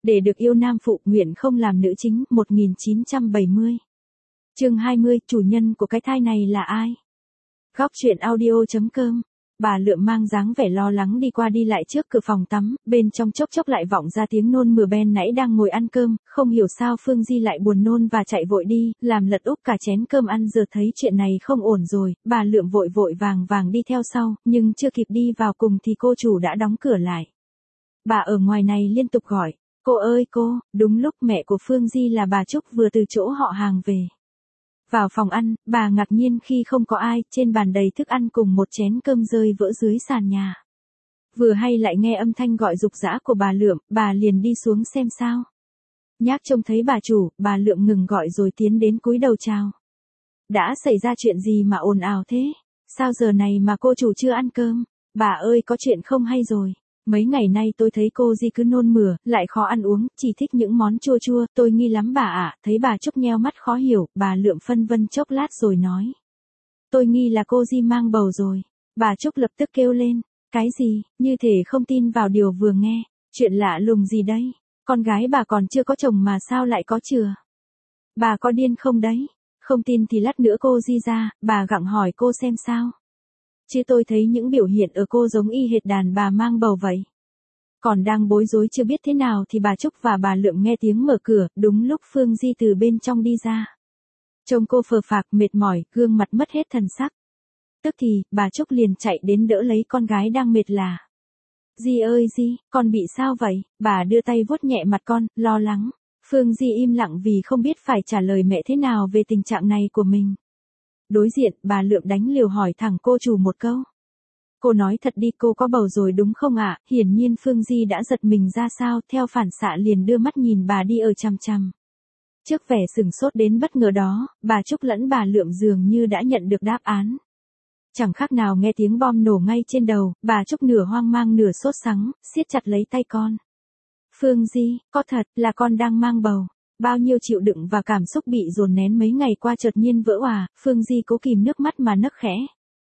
Để được yêu nam phụ nguyện không làm nữ chính, 1970. Chương 20, chủ nhân của cái thai này là ai? Góc truyện audio.com. Bà Lượm mang dáng vẻ lo lắng đi qua đi lại trước cửa phòng tắm, bên trong chốc chốc lại vọng ra tiếng nôn mửa. Ben nãy đang ngồi ăn cơm, không hiểu sao Phương Di lại buồn nôn và chạy vội đi, làm lật úp cả chén cơm ăn. Giờ thấy chuyện này không ổn rồi, bà Lượm vội vội vàng vàng đi theo sau, nhưng chưa kịp đi vào cùng thì cô chủ đã đóng cửa lại. Bà ở ngoài này liên tục gọi, cô ơi cô. Đúng lúc mẹ của Phương Di là bà Trúc vừa từ chỗ họ hàng về. Vào phòng ăn, bà ngạc nhiên khi không có ai, trên bàn đầy thức ăn cùng một chén cơm rơi vỡ dưới sàn nhà. Vừa hay lại nghe âm thanh gọi rục rã của bà Lượm, bà liền đi xuống xem sao. Nhác trông thấy bà chủ, bà Lượm ngừng gọi rồi tiến đến cúi đầu chào. Đã xảy ra chuyện gì mà ồn ào thế? Sao giờ này mà cô chủ chưa ăn cơm? Bà ơi, có chuyện không hay rồi. Mấy ngày nay tôi thấy cô Di cứ nôn mửa, lại khó ăn uống, chỉ thích những món chua chua, tôi nghi lắm bà ạ. Thấy bà Trúc nheo mắt khó hiểu, bà Lượm phân vân chốc lát rồi nói. Tôi nghi là cô Di mang bầu rồi. Bà Trúc lập tức kêu lên, cái gì, như thể không tin vào điều vừa nghe, chuyện lạ lùng gì đấy, con gái bà còn chưa có chồng mà sao lại có chừa. Bà có điên không đấy, không tin thì lát nữa cô Di ra, bà gặng hỏi cô xem sao. Chứ tôi thấy những biểu hiện ở cô giống y hệt đàn bà mang bầu vậy. Còn đang bối rối chưa biết thế nào thì bà Trúc và bà Lượm nghe tiếng mở cửa, đúng lúc Phương Di từ bên trong đi ra. Trông cô phờ phạc mệt mỏi, gương mặt mất hết thần sắc. Tức thì, bà Trúc liền chạy đến đỡ lấy con gái đang mệt là. Di ơi Di, con bị sao vậy? Bà đưa tay vuốt nhẹ mặt con, lo lắng. Phương Di im lặng vì không biết phải trả lời mẹ thế nào về tình trạng này của mình. Đối diện, bà Lượm đánh liều hỏi thẳng cô chủ một câu. Cô nói thật đi, cô có bầu rồi đúng không ạ? Hiển nhiên Phương Di đã giật mình ra sao, theo phản xạ liền đưa mắt nhìn bà đi ở chằm chằm. Trước vẻ sửng sốt đến bất ngờ đó, bà Trúc lẫn bà Lượm dường như đã nhận được đáp án. Chẳng khác nào nghe tiếng bom nổ ngay trên đầu, bà Trúc nửa hoang mang nửa sốt sắng, siết chặt lấy tay con. Phương Di, có thật là con đang mang bầu. Bao nhiêu chịu đựng và cảm xúc bị dồn nén mấy ngày qua chợt nhiên vỡ òa, Phương Di cố kìm nước mắt mà nấc khẽ.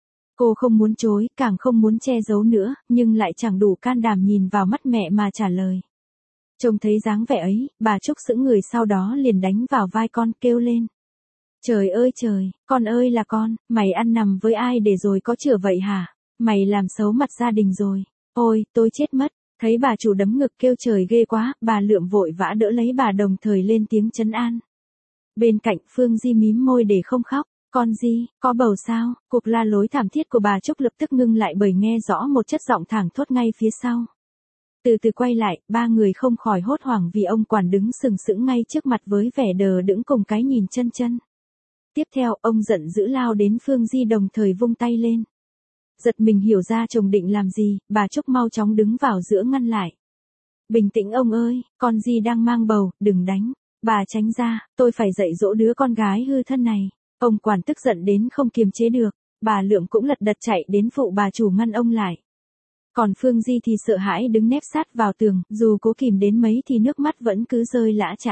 Cô không muốn chối, càng không muốn che giấu nữa, nhưng lại chẳng đủ can đảm nhìn vào mắt mẹ mà trả lời. Trông thấy dáng vẻ ấy, bà Trúc sững người sau đó liền đánh vào vai con kêu lên. Trời ơi trời, con ơi là con, mày ăn nằm với ai để rồi có chữa vậy hả? Mày làm xấu mặt gia đình rồi. Ôi, tôi chết mất. Thấy bà chủ đấm ngực kêu trời ghê quá, bà Lượm vội vã đỡ lấy bà đồng thời lên tiếng trấn an. Bên cạnh Phương Di mím môi để không khóc. Con Di, có bầu sao? Cuộc la lối thảm thiết của bà Trúc lập tức ngưng lại bởi nghe rõ một chất giọng thảng thốt ngay phía sau. Từ từ quay lại, ba người không khỏi hốt hoảng vì ông quản đứng sừng sững ngay trước mặt với vẻ đờ đẫn cùng cái nhìn chân chân. Tiếp theo, ông giận dữ lao đến Phương Di đồng thời vung tay lên. Giật mình hiểu ra chồng định làm gì, bà Trúc mau chóng đứng vào giữa ngăn lại. Bình tĩnh ông ơi, con Di đang mang bầu, đừng đánh. Bà tránh ra, tôi phải dạy dỗ đứa con gái hư thân này. Ông quản tức giận đến không kiềm chế được, bà Lượm cũng lật đật chạy đến phụ bà chủ ngăn ông lại. Còn Phương Di thì sợ hãi đứng nép sát vào tường, dù cố kìm đến mấy thì nước mắt vẫn cứ rơi lã chã.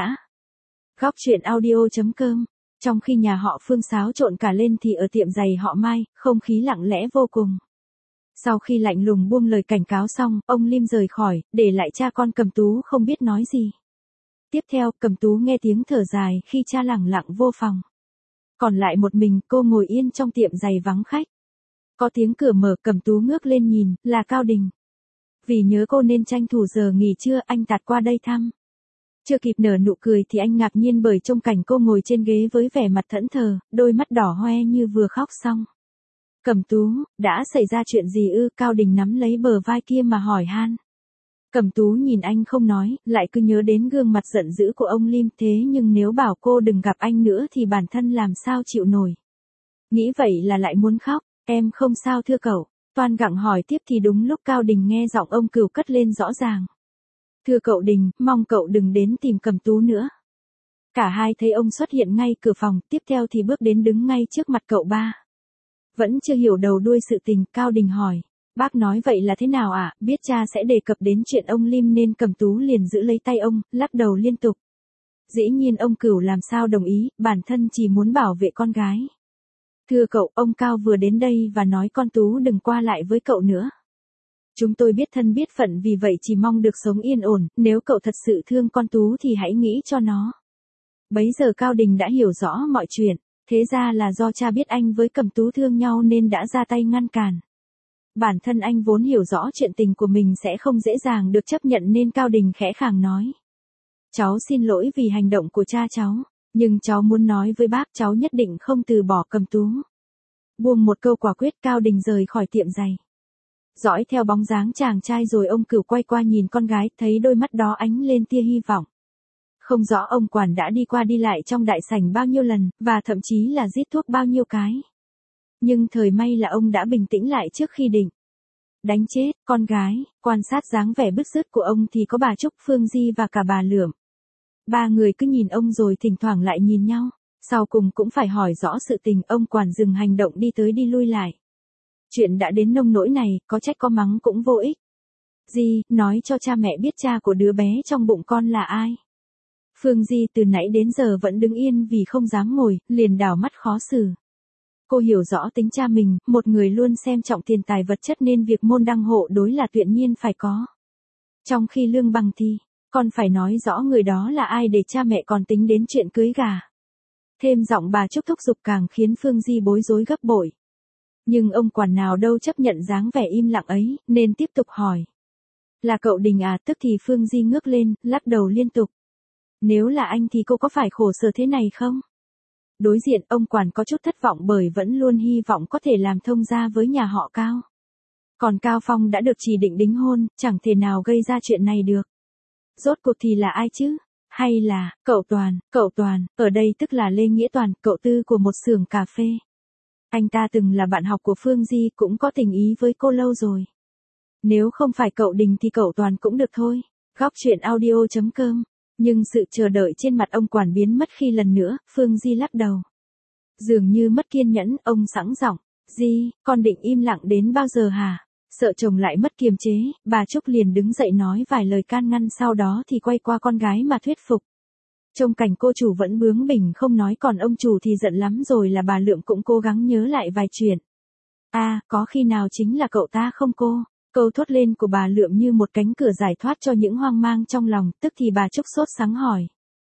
Góc truyện audio.com. Trong khi nhà họ Phương xáo trộn cả lên thì ở tiệm giày họ Mai, không khí lặng lẽ vô cùng. Sau khi lạnh lùng buông lời cảnh cáo xong, ông Lim rời khỏi, để lại cha con Cầm Tú không biết nói gì. Tiếp theo, Cầm Tú nghe tiếng thở dài khi cha lẳng lặng vô phòng. Còn lại một mình, cô ngồi yên trong tiệm giày vắng khách. Có tiếng cửa mở, Cầm Tú ngước lên nhìn, là Cao Đình. Vì nhớ cô nên tranh thủ giờ nghỉ trưa, anh tạt qua đây thăm. Chưa kịp nở nụ cười thì anh ngạc nhiên bởi trông cảnh cô ngồi trên ghế với vẻ mặt thẫn thờ, đôi mắt đỏ hoe như vừa khóc xong. Cầm Tú, đã xảy ra chuyện gì ư? Cao Đình nắm lấy bờ vai kia mà hỏi han. Cầm Tú nhìn anh không nói, lại cứ nhớ đến gương mặt giận dữ của ông Lim, thế nhưng nếu bảo cô đừng gặp anh nữa thì bản thân làm sao chịu nổi. Nghĩ vậy là lại muốn khóc, em không sao thưa cậu. Toan gặng hỏi tiếp thì đúng lúc Cao Đình nghe giọng ông Cửu cất lên rõ ràng. Thưa cậu Đình, mong cậu đừng đến tìm Cầm Tú nữa. Cả hai thấy ông xuất hiện ngay cửa phòng, tiếp theo thì bước đến đứng ngay trước mặt cậu ba. Vẫn chưa hiểu đầu đuôi sự tình, Cao Đình hỏi. Bác nói vậy là thế nào ạ? Biết cha sẽ đề cập đến chuyện ông Lim nên Cầm Tú liền giữ lấy tay ông, lắc đầu liên tục. Dĩ nhiên ông Cửu làm sao đồng ý, bản thân chỉ muốn bảo vệ con gái. Thưa cậu, ông Cao vừa đến đây và nói con Tú đừng qua lại với cậu nữa. Chúng tôi biết thân biết phận vì vậy chỉ mong được sống yên ổn, nếu cậu thật sự thương con Tú thì hãy nghĩ cho nó. Bấy giờ Cao Đình đã hiểu rõ mọi chuyện, thế ra là do cha biết anh với Cẩm Tú thương nhau nên đã ra tay ngăn cản. Bản thân anh vốn hiểu rõ chuyện tình của mình sẽ không dễ dàng được chấp nhận nên Cao Đình khẽ khàng nói. Cháu xin lỗi vì hành động của cha cháu, nhưng cháu muốn nói với bác cháu nhất định không từ bỏ Cẩm Tú. Buông một câu quả quyết Cao Đình rời khỏi tiệm giày. Dõi theo bóng dáng chàng trai rồi ông Cửu quay qua nhìn con gái, thấy đôi mắt đó ánh lên tia hy vọng. Không rõ ông quản đã đi qua đi lại trong đại sảnh bao nhiêu lần, và thậm chí là rít thuốc bao nhiêu cái. Nhưng thời may là ông đã bình tĩnh lại trước khi định đánh chết con gái. Quan sát dáng vẻ bứt rứt của ông thì có bà Trúc, Phương Di và cả bà Lượm. Ba người cứ nhìn ông rồi thỉnh thoảng lại nhìn nhau, sau cùng cũng phải hỏi rõ sự tình. Ông quản dừng hành động đi tới đi lui lại. Chuyện đã đến nông nỗi này, có trách có mắng cũng vô ích. Di, nói cho cha mẹ biết cha của đứa bé trong bụng con là ai. Phương Di từ nãy đến giờ vẫn đứng yên vì không dám ngồi, liền đảo mắt khó xử. Cô hiểu rõ tính cha mình, một người luôn xem trọng tiền tài vật chất nên việc môn đăng hộ đối là tuyệt nhiên phải có. Trong khi Lương Bằng thì, con phải nói rõ người đó là ai để cha mẹ còn tính đến chuyện cưới gà. Thêm giọng bà Trúc thúc giục càng khiến Phương Di bối rối gấp bội. Nhưng ông quản nào đâu chấp nhận dáng vẻ im lặng ấy, nên tiếp tục hỏi. Là cậu Đình à? Tức thì Phương Di ngước lên, lắc đầu liên tục. Nếu là anh thì cô có phải khổ sở thế này không? Đối diện ông quản có chút thất vọng bởi vẫn luôn hy vọng có thể làm thông gia với nhà họ Cao. Còn Cao Phong đã được chỉ định đính hôn, chẳng thể nào gây ra chuyện này được. Rốt cuộc thì là ai chứ? Hay là, cậu Toàn, ở đây tức là Lê Nghĩa Toàn, cậu tư của một xưởng cà phê. Anh ta từng là bạn học của Phương Di, cũng có tình ý với cô lâu rồi. Nếu không phải cậu Đình thì cậu Toàn cũng được thôi. Góc truyện audio.com. Nhưng sự chờ đợi trên mặt ông quản biến mất khi lần nữa, Phương Di lắc đầu. Dường như mất kiên nhẫn, ông sẵn giọng. Di, con định im lặng đến bao giờ hả? Sợ chồng lại mất kiềm chế, bà Trúc liền đứng dậy nói vài lời can ngăn, sau đó thì quay qua con gái mà thuyết phục. Trông cảnh cô chủ vẫn bướng bỉnh không nói, còn ông chủ thì giận lắm rồi. Là bà Lượm cũng cố gắng nhớ lại vài chuyện. Có khi nào chính là cậu ta không cô? Câu thốt lên của bà Lượm như một cánh cửa giải thoát cho những hoang mang trong lòng, tức thì bà Trúc sốt sắng hỏi.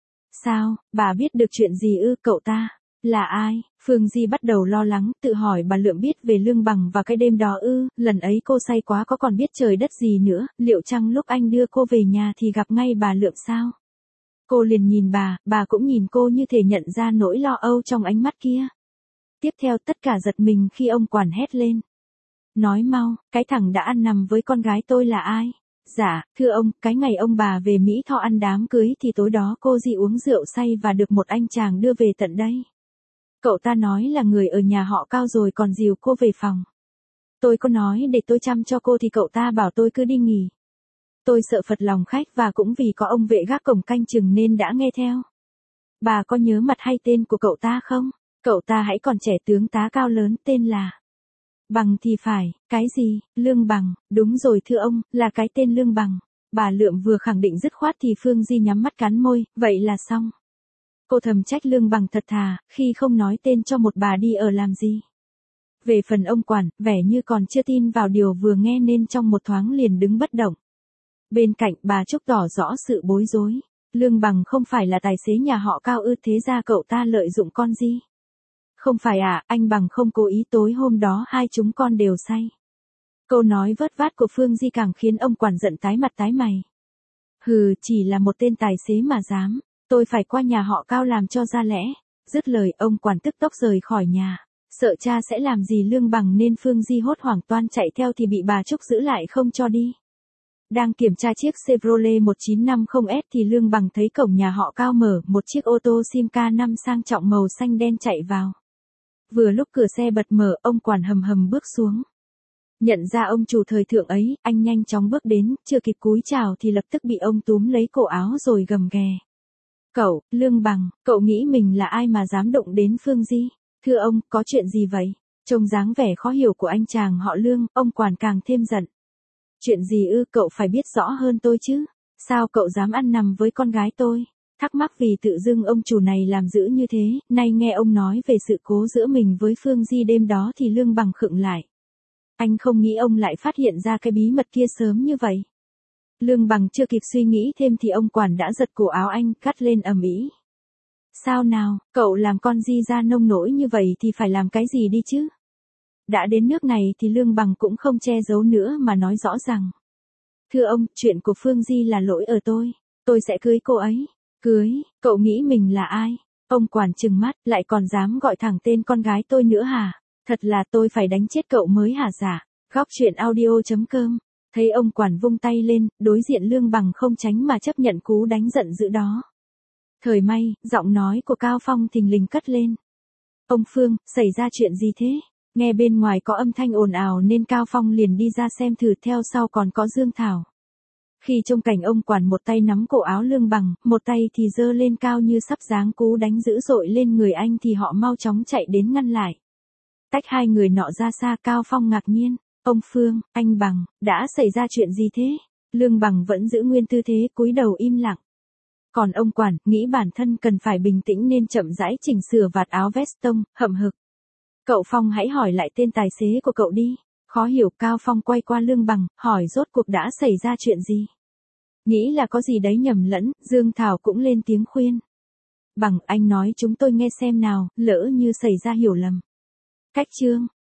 Sao, bà biết được chuyện gì ư? Cậu ta là ai? Phương Di bắt đầu lo lắng, tự hỏi bà Lượm biết về Lương Bằng và cái đêm đó ư? Lần ấy cô say quá, có còn biết trời đất gì nữa, liệu chăng lúc anh đưa cô về nhà thì gặp ngay bà Lượm sao? Cô liền nhìn bà cũng nhìn cô như thể nhận ra nỗi lo âu trong ánh mắt kia. Tiếp theo tất cả giật mình khi ông quản hét lên. Nói mau, cái thằng đã ăn nằm với con gái tôi là ai? Dạ, thưa ông, cái ngày ông bà về Mỹ Tho ăn đám cưới thì tối đó cô Di uống rượu say và được một anh chàng đưa về tận đây. Cậu ta nói là người ở nhà họ Cao rồi còn dìu cô về phòng. Tôi có nói để tôi chăm cho cô thì cậu ta bảo tôi cứ đi nghỉ. Tôi sợ phật lòng khách và cũng vì có ông vệ gác cổng canh chừng nên đã nghe theo. Bà có nhớ mặt hay tên của cậu ta không? Cậu ta hãy còn trẻ, tướng tá cao lớn, tên là Bằng thì phải. Cái gì? Lương Bằng? Đúng rồi thưa ông, là cái tên Lương Bằng. Bà Lượm vừa khẳng định dứt khoát thì Phương Di nhắm mắt cắn môi, vậy là xong. Cô thầm trách Lương Bằng thật thà, khi không nói tên cho một bà đi ở làm gì. Về phần ông quản, vẻ như còn chưa tin vào điều vừa nghe nên trong một thoáng liền đứng bất động. Bên cạnh bà Trúc tỏ rõ sự bối rối. Lương Bằng không phải là tài xế nhà họ Cao ư? Thế ra cậu ta lợi dụng con Di. Không phải anh Bằng không cố ý, tối hôm đó hai chúng con đều say. Câu nói vớt vát của Phương Di càng khiến ông quản giận tái mặt tái mày. Hừ, chỉ là một tên tài xế mà dám, tôi phải qua nhà họ Cao làm cho ra lẽ. Dứt lời ông quản tức tốc rời khỏi nhà, sợ cha sẽ làm gì Lương Bằng nên Phương Di hốt hoảng toan chạy theo thì bị bà Trúc giữ lại không cho đi. Đang kiểm tra chiếc Chevrolet 1950S thì Lương Bằng thấy cổng nhà họ Cao mở, một chiếc ô tô Simca 5 sang trọng màu xanh đen chạy vào. Vừa lúc cửa xe bật mở, ông quản hầm hầm bước xuống. Nhận ra ông chủ thời thượng ấy, anh nhanh chóng bước đến, chưa kịp cúi chào thì lập tức bị ông túm lấy cổ áo rồi gầm ghè. Cậu, Lương Bằng, cậu nghĩ mình là ai mà dám động đến Phương Di? Thưa ông, có chuyện gì vậy? Trông dáng vẻ khó hiểu của anh chàng họ Lương, ông quản càng thêm giận. Chuyện gì ư? Cậu phải biết rõ hơn tôi chứ. Sao cậu dám ăn nằm với con gái tôi? Thắc mắc vì tự dưng ông chủ này làm dữ như thế, nay nghe ông nói về sự cố giữa mình với Phương Di đêm đó thì Lương Bằng khựng lại. Anh không nghĩ ông lại phát hiện ra cái bí mật kia sớm như vậy. Lương Bằng chưa kịp suy nghĩ thêm thì ông quản đã giật cổ áo anh, cắt lên ầm ĩ. Sao nào, cậu làm con Di ra nông nỗi như vậy thì phải làm cái gì đi chứ? Đã đến nước này thì Lương Bằng cũng không che giấu nữa mà nói rõ ràng. Thưa ông, chuyện của Phương Di là lỗi ở tôi sẽ cưới cô ấy. Cưới, cậu nghĩ mình là ai? Ông quản trừng mắt, lại còn dám gọi thẳng tên con gái tôi nữa hả? Thật là tôi phải đánh chết cậu mới hả dạ? Góc chuyện audio.com. Thấy ông quản vung tay lên, đối diện Lương Bằng không tránh mà chấp nhận cú đánh giận dữ đó. Thời may, giọng nói của Cao Phong thình lình cất lên. Ông Phương, xảy ra chuyện gì thế? Nghe bên ngoài có âm thanh ồn ào nên Cao Phong liền đi ra xem thử, theo sau còn có Dương Thảo. Khi trông cảnh ông quản một tay nắm cổ áo Lương Bằng, một tay thì giơ lên cao như sắp giáng cú đánh dữ dội lên người anh thì họ mau chóng chạy đến ngăn lại. Tách hai người nọ ra xa. Cao Phong ngạc nhiên. Ông Phương, anh Bằng, đã xảy ra chuyện gì thế? Lương Bằng vẫn giữ nguyên tư thế cúi đầu im lặng. Còn ông quản, nghĩ bản thân cần phải bình tĩnh nên chậm rãi chỉnh sửa vạt áo vest tông, hậm hực. Cậu Phong hãy hỏi lại tên tài xế của cậu đi. Khó hiểu. Cao Phong quay qua Lương Bằng, hỏi rốt cuộc đã xảy ra chuyện gì? Nghĩ là có gì đấy nhầm lẫn, Dương Thảo cũng lên tiếng khuyên. Bằng, anh nói chúng tôi nghe xem nào, lỡ như xảy ra hiểu lầm. Cách chương.